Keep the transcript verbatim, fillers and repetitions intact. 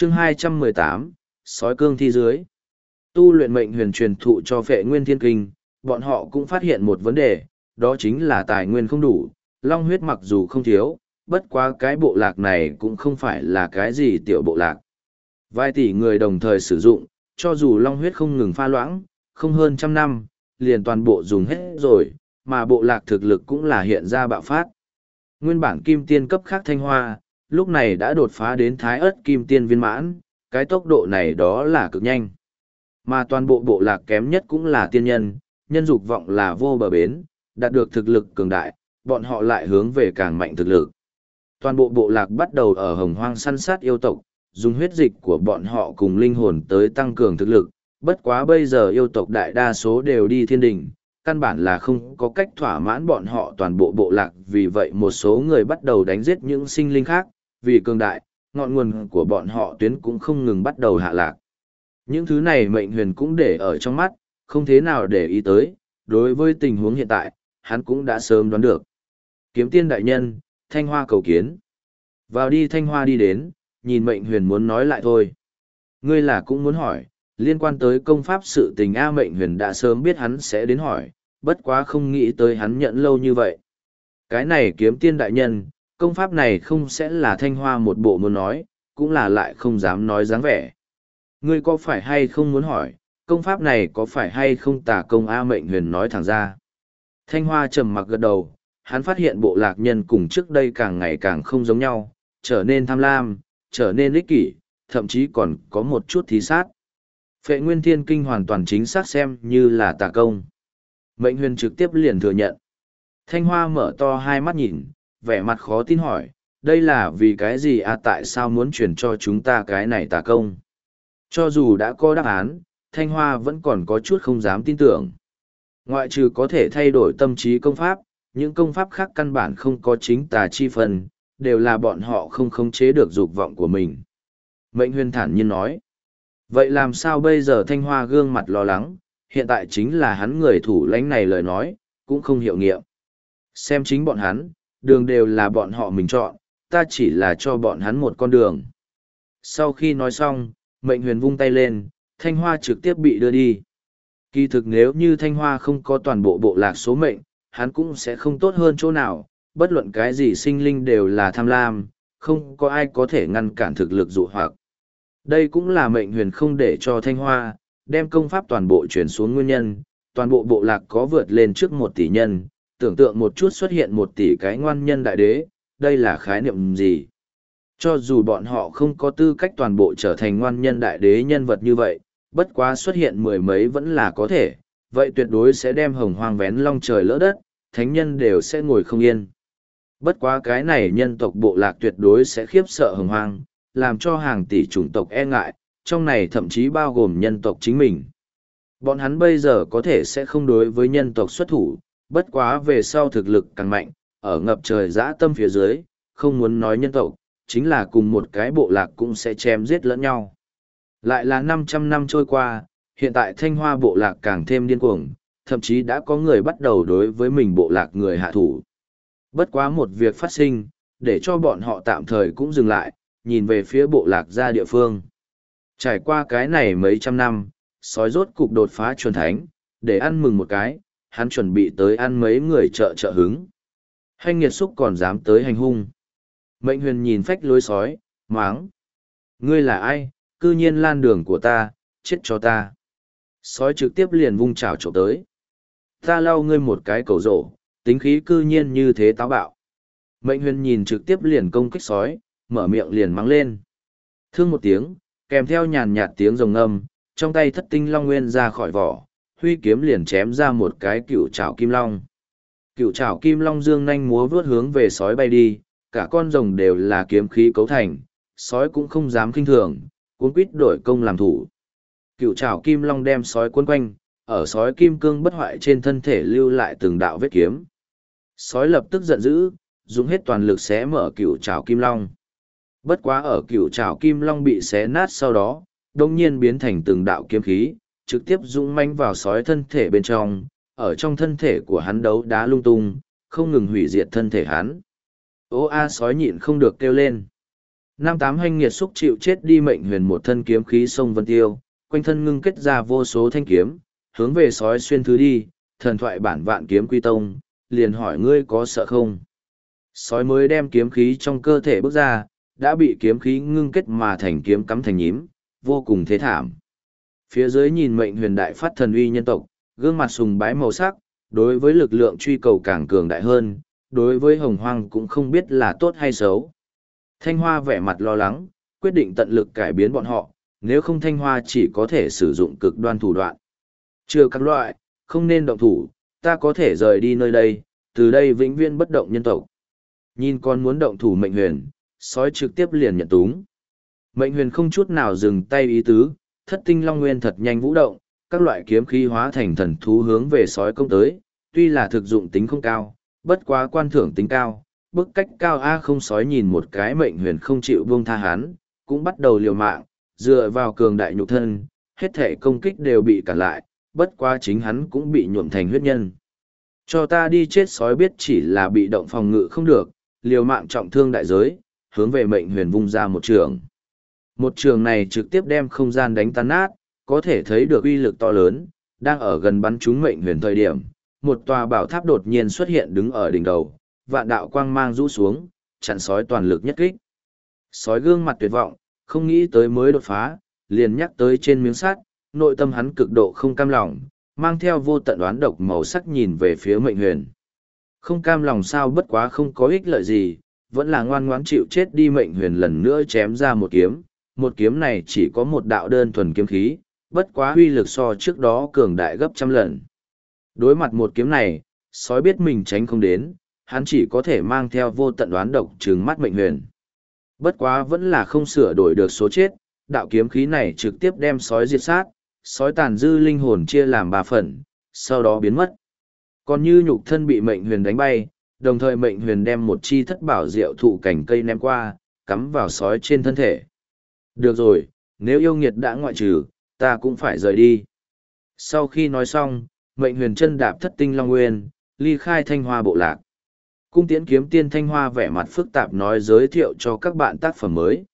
chương hai trăm mười tám, sói cương thi dưới. Tu luyện mệnh huyền truyền thụ cho Phệ Nguyên Thiên Kinh, bọn họ cũng phát hiện một vấn đề, đó chính là tài nguyên không đủ, long huyết mặc dù không thiếu, bất quá cái bộ lạc này cũng không phải là cái gì tiểu bộ lạc. Vài tỷ người đồng thời sử dụng, cho dù long huyết không ngừng pha loãng, không hơn trăm năm, liền toàn bộ dùng hết rồi, mà bộ lạc thực lực cũng là hiện ra bạo phát. Nguyên bản kim tiên cấp khác Thanh Hoa, lúc này đã đột phá đến thái ớt kim tiên viên mãn, cái tốc độ này đó là cực nhanh. Mà toàn bộ bộ lạc kém nhất cũng là tiên nhân, nhân dục vọng là vô bờ bến, đạt được thực lực cường đại, bọn họ lại hướng về càng mạnh thực lực. Toàn bộ bộ lạc bắt đầu ở hồng hoang săn sát yêu tộc, dùng huyết dịch của bọn họ cùng linh hồn tới tăng cường thực lực, bất quá bây giờ yêu tộc đại đa số đều đi thiên đình, căn bản là không có cách thỏa mãn bọn họ toàn bộ bộ lạc, vì vậy một số người bắt đầu đánh giết những sinh linh khác, vì cường đại, ngọn nguồn của bọn họ tuyến cũng không ngừng bắt đầu hạ lạc. Những thứ này mệnh huyền cũng để ở trong mắt, không thế nào để ý tới, đối với tình huống hiện tại, hắn cũng đã sớm đoán được. Kiếm tiên đại nhân, Thanh Hoa cầu kiến. Vào đi Thanh Hoa đi đến, nhìn mệnh huyền muốn nói lại thôi. Ngươi là cũng muốn hỏi, liên quan tới công pháp sự tình A mệnh huyền đã sớm biết hắn sẽ đến hỏi, bất quá không nghĩ tới hắn nhận lâu như vậy. Cái này kiếm tiên đại nhân, công pháp này không sẽ là Thanh Hoa một bộ muốn nói, cũng là lại không dám nói dáng vẻ. Ngươi có phải hay không muốn hỏi, công pháp này có phải hay không tà công A mệnh huyền nói thẳng ra. Thanh Hoa trầm mặc gật đầu, hắn phát hiện bộ lạc nhân cùng trước đây càng ngày càng không giống nhau, trở nên tham lam, trở nên ích kỷ, thậm chí còn có một chút thí sát. Phệ Nguyên Thiên Kinh hoàn toàn chính xác xem như là tà công. Mệnh huyền trực tiếp liền thừa nhận. Thanh Hoa mở to hai mắt nhìn, vẻ mặt khó tin hỏi, đây là vì cái gì à, tại sao muốn truyền cho chúng ta cái này tà công? Cho dù đã có đáp án, Thanh Hoa vẫn còn có chút không dám tin tưởng. Ngoại trừ có thể thay đổi tâm trí công pháp, những công pháp khác căn bản không có chính tà chi phần, đều là bọn họ không khống chế được dục vọng của mình. Mệnh huyền thản nhiên nói. Vậy làm sao bây giờ Thanh Hoa gương mặt lo lắng, hiện tại chính là hắn người thủ lãnh này lời nói, cũng không hiệu nghiệm. Xem chính bọn hắn, đường đều là bọn họ mình chọn, ta chỉ là cho bọn hắn một con đường. Sau khi nói xong, mệnh huyền vung tay lên, Thanh Hoa trực tiếp bị đưa đi. Kỳ thực nếu như Thanh Hoa không có toàn bộ bộ lạc số mệnh, hắn cũng sẽ không tốt hơn chỗ nào, bất luận cái gì sinh linh đều là tham lam, không có ai có thể ngăn cản thực lực dụ hoặc. Đây cũng là mệnh huyền không để cho Thanh Hoa, đem công pháp toàn bộ chuyển xuống nguyên nhân, toàn bộ bộ lạc có vượt lên trước một tỷ nhân, tưởng tượng một chút xuất hiện một tỷ cái ngoan nhân đại đế, đây là khái niệm gì? Cho dù bọn họ không có tư cách toàn bộ trở thành ngoan nhân đại đế nhân vật như vậy, bất quá xuất hiện mười mấy vẫn là có thể, vậy tuyệt đối sẽ đem hồng hoang vén long trời lỡ đất, thánh nhân đều sẽ ngồi không yên. Bất quá cái này nhân tộc bộ lạc tuyệt đối sẽ khiếp sợ hồng hoang, làm cho hàng tỷ chủng tộc e ngại, trong này thậm chí bao gồm nhân tộc chính mình. Bọn hắn bây giờ có thể sẽ không đối với nhân tộc xuất thủ, bất quá về sau thực lực càng mạnh, ở ngập trời dã tâm phía dưới, không muốn nói nhân tộc, chính là cùng một cái bộ lạc cũng sẽ chém giết lẫn nhau. Lại là năm trăm năm trôi qua, hiện tại Thanh Hoa bộ lạc càng thêm điên cuồng, thậm chí đã có người bắt đầu đối với mình bộ lạc người hạ thủ. Bất quá một việc phát sinh, để cho bọn họ tạm thời cũng dừng lại, nhìn về phía bộ lạc ra địa phương. Trải qua cái này mấy trăm năm, sói rốt cục đột phá chuẩn thánh, để ăn mừng một cái, hắn chuẩn bị tới ăn mấy người trợ trợ hứng. Hành nghiệt xúc còn dám tới hành hung. Mệnh huyền nhìn phách lối sói, máng. Ngươi là ai, cư nhiên lan đường của ta, chết cho ta. Sói trực tiếp liền vung chảo trộm tới. Ta lau ngươi một cái cầu rổ, tính khí cư nhiên như thế táo bạo. Mệnh huyền nhìn trực tiếp liền công kích sói, mở miệng liền mắng lên. Thương một tiếng, kèm theo nhàn nhạt tiếng rồng ngâm, trong tay thất tinh long nguyên ra khỏi vỏ, huy kiếm liền chém ra một cái cựu trảo kim long. Cựu trảo kim long dương nhanh múa vướt hướng về sói bay đi, cả con rồng đều là kiếm khí cấu thành, sói cũng không dám kinh thường, cuốn quýt đổi công làm thủ. Cựu trảo kim long đem sói cuốn quanh, ở sói kim cương bất hoại trên thân thể lưu lại từng đạo vết kiếm. Sói lập tức giận dữ, dùng hết toàn lực xé mở cựu trảo kim long. Bất quá ở cựu trảo kim long bị xé nát sau đó, đông nhiên biến thành từng đạo kiếm khí, trực tiếp dũng manh vào sói thân thể bên trong, ở trong thân thể của hắn đấu đá lung tung, không ngừng hủy diệt thân thể hắn. Ô a sói nhịn không được kêu lên. Năm tám hành nghiệt xúc chịu chết đi mệnh huyền một thân kiếm khí sông Vân Tiêu, quanh thân ngưng kết ra vô số thanh kiếm, hướng về sói xuyên thứ đi, thần thoại bản vạn kiếm quy tông, liền hỏi ngươi có sợ không? Sói mới đem kiếm khí trong cơ thể bước ra, đã bị kiếm khí ngưng kết mà thành kiếm cắm thành nhím, vô cùng thế thảm. Phía dưới nhìn mệnh huyền đại phát thần uy nhân tộc, gương mặt sùng bái màu sắc, đối với lực lượng truy cầu càng cường đại hơn, đối với hồng hoang cũng không biết là tốt hay xấu. Thanh Hoa vẻ mặt lo lắng, quyết định tận lực cải biến bọn họ, nếu không Thanh Hoa chỉ có thể sử dụng cực đoan thủ đoạn. Chưa các loại, không nên động thủ, ta có thể rời đi nơi đây, từ đây vĩnh viễn bất động nhân tộc. Nhìn con muốn động thủ mệnh huyền, sói trực tiếp liền nhận túng. Mệnh huyền không chút nào dừng tay ý tứ, thất tinh long nguyên thật nhanh vũ động, các loại kiếm khí hóa thành thần thú hướng về sói công tới, tuy là thực dụng tính không cao, bất quá quan thưởng tính cao, bức cách cao A không sói nhìn một cái mệnh huyền không chịu buông tha hắn, cũng bắt đầu liều mạng, dựa vào cường đại nhục thân, hết thể công kích đều bị cản lại, bất quá chính hắn cũng bị nhuộm thành huyết nhân. Cho ta đi chết sói biết chỉ là bị động phòng ngự không được, liều mạng trọng thương đại giới, hướng về mệnh huyền vung ra một trường. Một trường này trực tiếp đem không gian đánh tan nát, có thể thấy được uy lực to lớn, đang ở gần bắn trúng mệnh huyền thời điểm. Một tòa bảo tháp đột nhiên xuất hiện đứng ở đỉnh đầu, vạn đạo quang mang rũ xuống, chặn sói toàn lực nhất kích. Sói gương mặt tuyệt vọng, không nghĩ tới mới đột phá, liền nhắc tới trên miếng sắt, nội tâm hắn cực độ không cam lòng, mang theo vô tận đoán độc màu sắc nhìn về phía mệnh huyền. Không cam lòng sao bất quá không có ích lợi gì, vẫn là ngoan ngoãn chịu chết đi mệnh huyền lần nữa chém ra một kiếm, một kiếm này chỉ có một đạo đơn thuần kiếm khí, bất quá uy lực so trước đó cường đại gấp trăm lần. Đối mặt một kiếm này, sói biết mình tránh không đến, hắn chỉ có thể mang theo vô tận đoán độc trừng mắt mệnh huyền. Bất quá vẫn là không sửa đổi được số chết, đạo kiếm khí này trực tiếp đem sói diệt sát, sói tàn dư linh hồn chia làm ba phần, sau đó biến mất. Còn như nhục thân bị mệnh huyền đánh bay, đồng thời mệnh huyền đem một chi thất bảo diệu thụ cành cây ném qua, cắm vào sói trên thân thể. Được rồi, nếu yêu nghiệt đã ngoại trừ, ta cũng phải rời đi. Sau khi nói xong, mệnh huyền chân đạp thất tinh long nguyên, ly khai Thanh Hoa bộ lạc. Cung tiễn kiếm tiên Thanh Hoa vẻ mặt phức tạp nói giới thiệu cho các bạn tác phẩm mới.